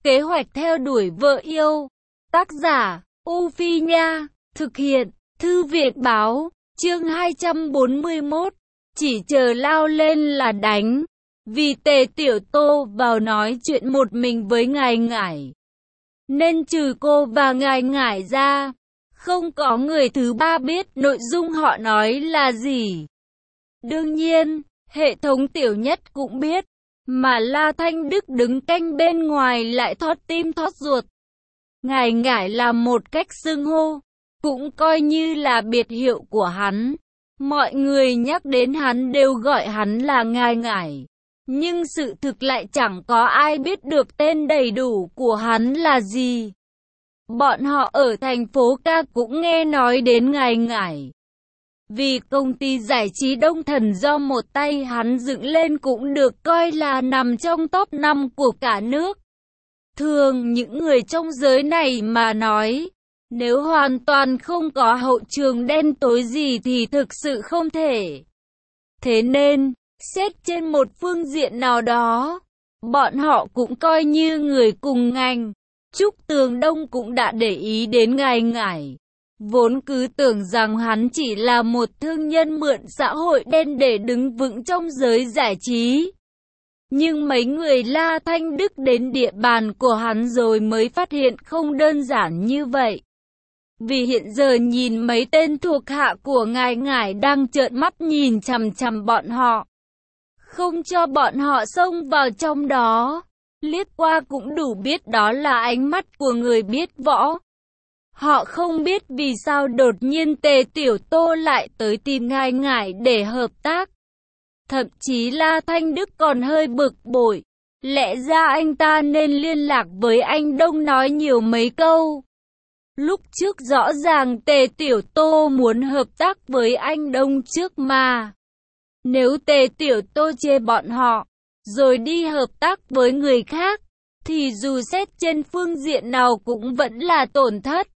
Kế hoạch theo đuổi vợ yêu. Tác giả, U Phi Nha. Thực hiện, Thư viện Báo. Chương 241. Chỉ chờ lao lên là đánh. Vì Tề Tiểu Tô vào nói chuyện một mình với Ngải Ngải, nên trừ cô và Ngải Ngải ra, không có người thứ ba biết nội dung họ nói là gì. Đương nhiên, hệ thống Tiểu Nhất cũng biết, mà La Thanh Đức đứng canh bên ngoài lại thót tim thót ruột. Ngải Ngải là một cách xưng hô, cũng coi như là biệt hiệu của hắn. Mọi người nhắc đến hắn đều gọi hắn là Ngải Ngải, nhưng sự thực lại chẳng có ai biết được tên đầy đủ của hắn là gì. Bọn họ ở thành phố Ca cũng nghe nói đến Ngải Ngải, vì công ty giải trí Đông Thần do một tay hắn dựng lên cũng được coi là nằm trong top 5 của cả nước. Thường những người trong giới này mà nói, nếu hoàn toàn không có hậu trường đen tối gì thì thực sự không thể. Thế nên, xét trên một phương diện nào đó, bọn họ cũng coi như người cùng ngành. Trúc Tường Đông cũng đã để ý đến Ngải Ngải, vốn cứ tưởng rằng hắn chỉ là một thương nhân mượn xã hội đen để đứng vững trong giới giải trí. Nhưng mấy người La Thanh Đức đến địa bàn của hắn rồi mới phát hiện không đơn giản như vậy. Vì hiện giờ nhìn mấy tên thuộc hạ của Ngải Ngải đang trợn mắt nhìn chằm chằm bọn họ, không cho bọn họ xông vào trong đó, liếc qua cũng đủ biết đó là ánh mắt của người biết võ. Họ không biết vì sao đột nhiên Tề Tiểu Tô lại tới tìm Ngải Ngải để hợp tác. Thậm chí La Thanh Đức còn hơi bực bội, lẽ ra anh ta nên liên lạc với anh Đông nói nhiều mấy câu. Lúc trước rõ ràng Tề Tiểu Tô muốn hợp tác với anh Đông trước mà. Nếu Tề Tiểu Tô chê bọn họ, rồi đi hợp tác với người khác, thì dù xét trên phương diện nào cũng vẫn là tổn thất.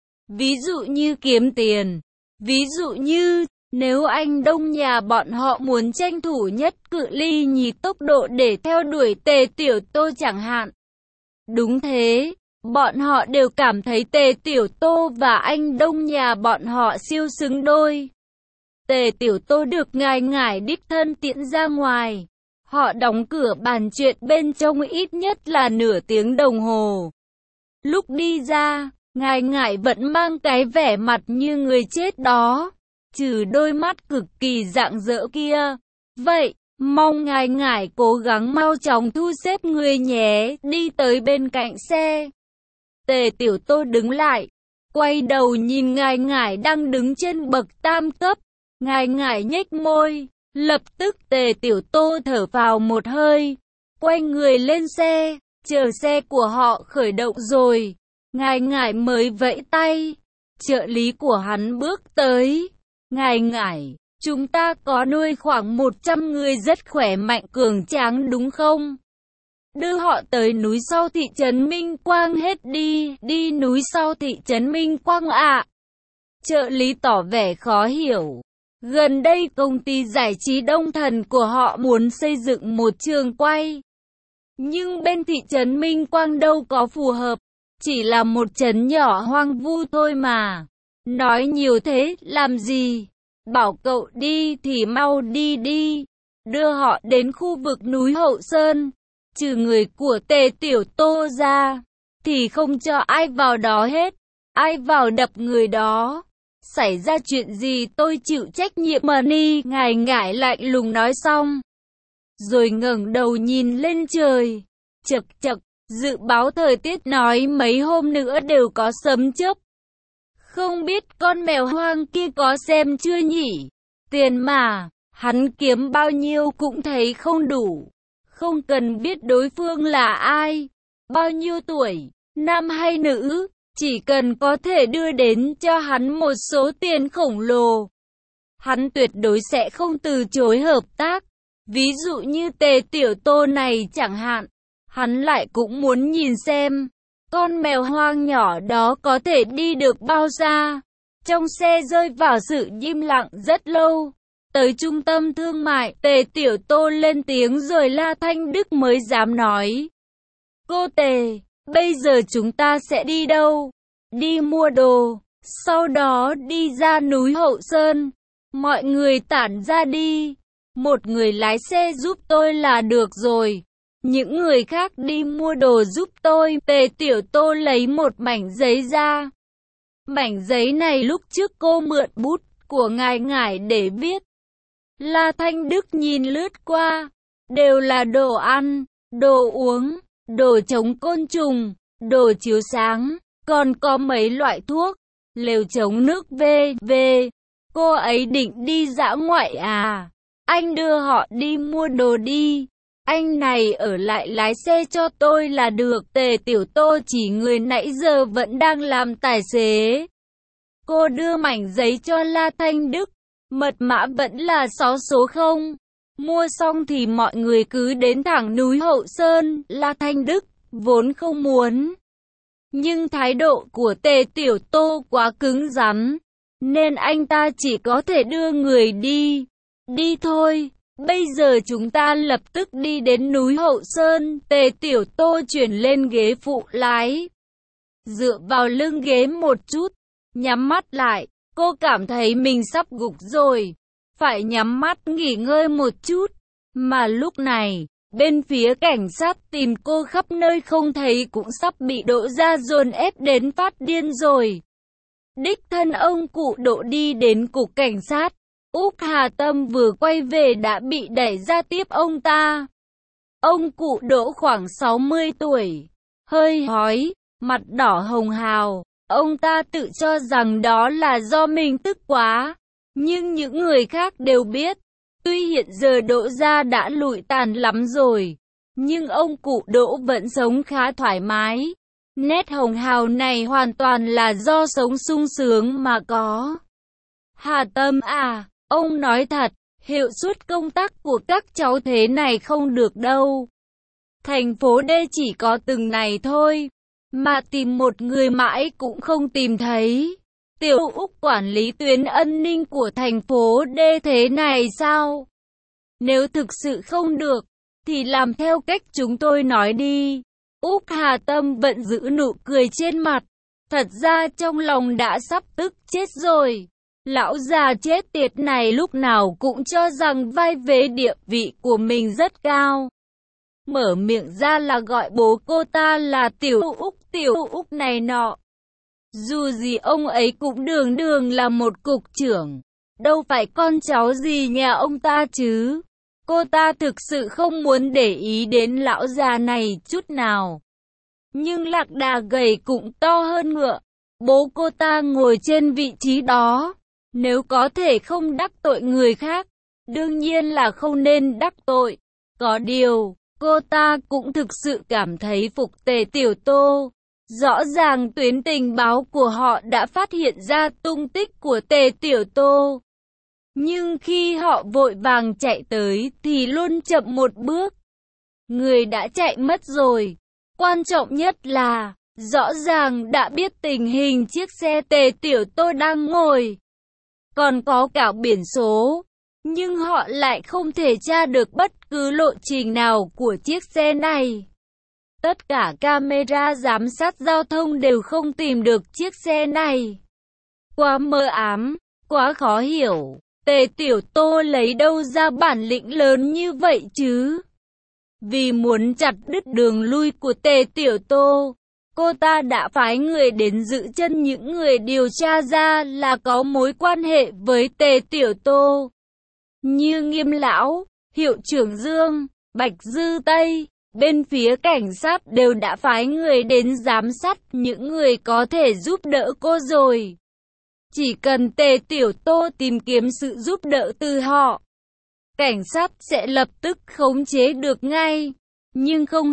Ví dụ như kiếm tiền, ví dụ như nếu anh Đông nhà bọn họ muốn tranh thủ nhất cự ly nhì tốc độ để theo đuổi Tề Tiểu Tô chẳng hạn. Đúng thế, bọn họ đều cảm thấy Tề Tiểu Tô và anh Đông nhà bọn họ siêu xứng đôi. Tề Tiểu Tô được Ngải Ngải đích thân tiễn ra ngoài. Họ đóng cửa bàn chuyện bên trong ít nhất là nửa tiếng đồng hồ. Lúc đi ra, Ngải Ngải vẫn mang cái vẻ mặt như người chết đó, trừ đôi mắt cực kỳ rạng rỡ kia. Vậy, mong Ngải Ngải cố gắng mau chóng thu xếp người nhé. Đi tới bên cạnh xe, Tề Tiểu Tô đứng lại, quay đầu nhìn Ngải Ngải đang đứng trên bậc tam cấp. Ngải Ngải nhếch môi, lập tức Tề Tiểu Tô thở vào một hơi, quay người lên xe, chờ xe của họ khởi động rồi. Ngải Ngải mới vẫy tay, trợ lý của hắn bước tới. Ngải Ngải, chúng ta có nuôi khoảng 100 người rất khỏe mạnh cường tráng đúng không? Đưa họ tới núi sau thị trấn Minh Quang hết đi. Đi núi sau thị trấn Minh Quang ạ? Trợ lý tỏ vẻ khó hiểu. Gần đây công ty giải trí Đông Thần của họ muốn xây dựng một trường quay, nhưng bên thị trấn Minh Quang đâu có phù hợp, chỉ là một trấn nhỏ hoang vu thôi mà. Nói nhiều thế làm gì? Bảo cậu đi thì mau đi đi. Đưa họ đến khu vực núi Hậu Sơn, trừ người của Tề Tiểu Tô ra, thì không cho ai vào đó hết. Ai vào đập người đó, xảy ra chuyện gì tôi chịu trách nhiệm mà ni. Ngải Ngải lạnh lùng nói xong, rồi ngẩng đầu nhìn lên trời. Chậc chậc, dự báo thời tiết nói mấy hôm nữa đều có sấm chớp. Không biết con mèo hoang kia có xem chưa nhỉ? Tiền mà, hắn kiếm bao nhiêu cũng thấy không đủ. Không cần biết đối phương là ai, bao nhiêu tuổi, nam hay nữ, chỉ cần có thể đưa đến cho hắn một số tiền khổng lồ, hắn tuyệt đối sẽ không từ chối hợp tác. Ví dụ như Tề Tiểu Tô này chẳng hạn, hắn lại cũng muốn nhìn xem con mèo hoang nhỏ đó có thể đi được bao xa. Trong xe rơi vào sự im lặng rất lâu. Tới trung tâm thương mại, Tề Tiểu Tô lên tiếng rồi La Thanh Đức mới dám nói. Cô Tề, bây giờ chúng ta sẽ đi đâu? Đi mua đồ, sau đó đi ra núi Hậu Sơn. Mọi người tản ra đi. Một người lái xe giúp tôi là được rồi. Những người khác đi mua đồ giúp tôi. Tề Tiểu Tô lấy một mảnh giấy ra. Mảnh giấy này lúc trước cô mượn bút của ngài ngải để viết. La Thanh Đức nhìn lướt qua. Đều là đồ ăn, đồ uống, đồ chống côn trùng, đồ chiếu sáng. Còn có mấy loại thuốc. Lều chống nước v.v. Cô ấy định đi dã ngoại à? Anh đưa họ đi mua đồ đi. Anh này ở lại lái xe cho tôi là được. Tề Tiểu Tô chỉ người nãy giờ vẫn đang làm tài xế. Cô đưa mảnh giấy cho La Thanh Đức. Mật mã vẫn là 6 số 0. Mua xong thì mọi người cứ đến thẳng núi Hậu Sơn. La Thanh Đức vốn không muốn. Nhưng thái độ của Tề Tiểu Tô quá cứng rắn. Nên anh ta chỉ có thể đưa người đi. Đi thôi. Bây giờ chúng ta lập tức đi đến núi Hậu Sơn. Tề Tiểu Tô chuyển lên ghế phụ lái. Dựa vào lưng ghế một chút. Nhắm mắt lại. Cô cảm thấy mình sắp gục rồi. Phải nhắm mắt nghỉ ngơi một chút. Mà lúc này, bên phía cảnh sát tìm cô khắp nơi không thấy cũng sắp bị Đỗ Gia dồn ép đến phát điên rồi. Đích thân ông cụ Đỗ đi đến cục cảnh sát. Úc Hà Tâm vừa quay về đã bị đẩy ra tiếp ông ta. Ông cụ Đỗ khoảng 60 tuổi. Hơi hói, mặt đỏ hồng hào. Ông ta tự cho rằng đó là do mình tức quá. Nhưng những người khác đều biết. Tuy hiện giờ Đỗ Gia đã lụi tàn lắm rồi. Nhưng ông cụ Đỗ vẫn sống khá thoải mái. Nét hồng hào này hoàn toàn là do sống sung sướng mà có. Hà Tâm à, ông nói thật, hiệu suất công tác của các cháu thế này không được đâu. Thành phố D chỉ có từng này thôi, mà tìm một người mãi cũng không tìm thấy. Tiểu Úc quản lý tuyến an ninh của thành phố D thế này sao? Nếu thực sự không được, thì làm theo cách chúng tôi nói đi. Úc Hà Tâm vẫn giữ nụ cười trên mặt. Thật ra trong lòng đã sắp tức chết rồi. Lão già chết tiệt này lúc nào cũng cho rằng vai vế địa vị của mình rất cao. Mở miệng ra là gọi bố cô ta là Tiểu Úc này nọ. Dù gì ông ấy cũng đường đường là một cục trưởng. Đâu phải con cháu gì nhà ông ta chứ. Cô ta thực sự không muốn để ý đến lão già này chút nào. Nhưng lạc đà gầy cũng to hơn ngựa. Bố cô ta ngồi trên vị trí đó. Nếu có thể không đắc tội người khác, đương nhiên là không nên đắc tội. Có điều, cô ta cũng thực sự cảm thấy phục Tề Tiểu Tô. Rõ ràng tuyến tình báo của họ đã phát hiện ra tung tích của Tề Tiểu Tô. Nhưng khi họ vội vàng chạy tới thì luôn chậm một bước. Người đã chạy mất rồi. Quan trọng nhất là, rõ ràng đã biết tình hình chiếc xe Tề Tiểu Tô đang ngồi. Còn có cả biển số. Nhưng họ lại không thể tra được bất cứ lộ trình nào của chiếc xe này. Tất cả camera giám sát giao thông đều không tìm được chiếc xe này. Quá mờ ám, quá khó hiểu. Tề Tiểu Tô lấy đâu ra bản lĩnh lớn như vậy chứ? Vì muốn chặt đứt đường lui của Tề Tiểu Tô, cô ta đã phái người đến giữ chân những người điều tra ra là có mối quan hệ với Tề Tiểu Tô. Như Nghiêm Lão, Hiệu trưởng Dương, Bạch Dư Tây, bên phía cảnh sát đều đã phái người đến giám sát những người có thể giúp đỡ cô rồi. Chỉ cần Tề Tiểu Tô tìm kiếm sự giúp đỡ từ họ, cảnh sát sẽ lập tức khống chế được ngay. Nhưng không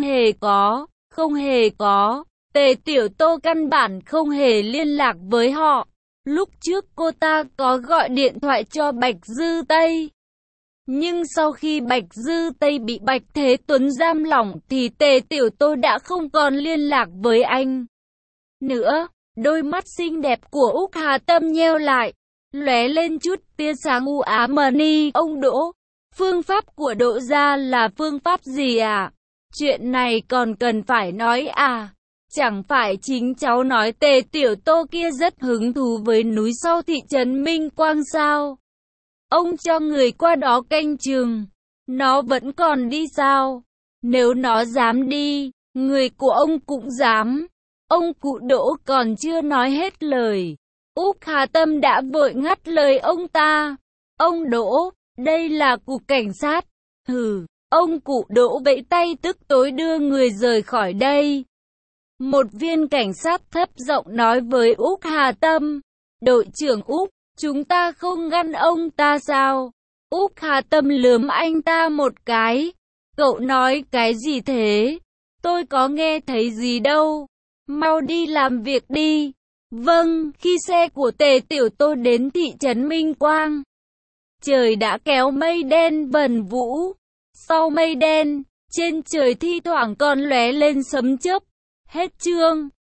hề có. Tề Tiểu Tô căn bản không hề liên lạc với họ. Lúc trước cô ta có gọi điện thoại cho Bạch Dư Tây. Nhưng sau khi Bạch Dư Tây bị Bạch Thế Tuấn giam lỏng thì Tề Tiểu Tô đã không còn liên lạc với anh nữa. Đôi mắt xinh đẹp của Úc Hà Tâm nheo lại, lóe lên chút tia sáng u ám mờ ni. Ông Đỗ, phương pháp của Đỗ gia là phương pháp gì à? Chuyện này còn cần phải nói à? Chẳng phải chính cháu nói Tề Tiểu Tô kia rất hứng thú với núi sau thị trấn Minh Quang sao? Ông cho người qua đó canh chừng. Nó vẫn còn đi sao? Nếu nó dám đi, người của ông cũng dám. Ông cụ Đỗ còn chưa nói hết lời. Úc Hà Tâm đã vội ngắt lời ông ta. Ông Đỗ, đây là cục cảnh sát. Hừ, ông cụ Đỗ vẫy tay tức tối đưa người rời khỏi đây. Một viên cảnh sát thấp giọng nói với Úc Hà Tâm. Đội trưởng Úc, chúng ta không ngăn ông ta sao? Úc Hà Tâm lườm anh ta một cái. Cậu nói cái gì thế? Tôi có nghe thấy gì đâu. Mau đi làm việc đi. Vâng, khi xe của Tề Tiểu Tô đến thị trấn Minh Quang, trời đã kéo mây đen vần vũ. Sau mây đen, trên trời thi thoảng còn lóe lên sấm chớp. Hết chương.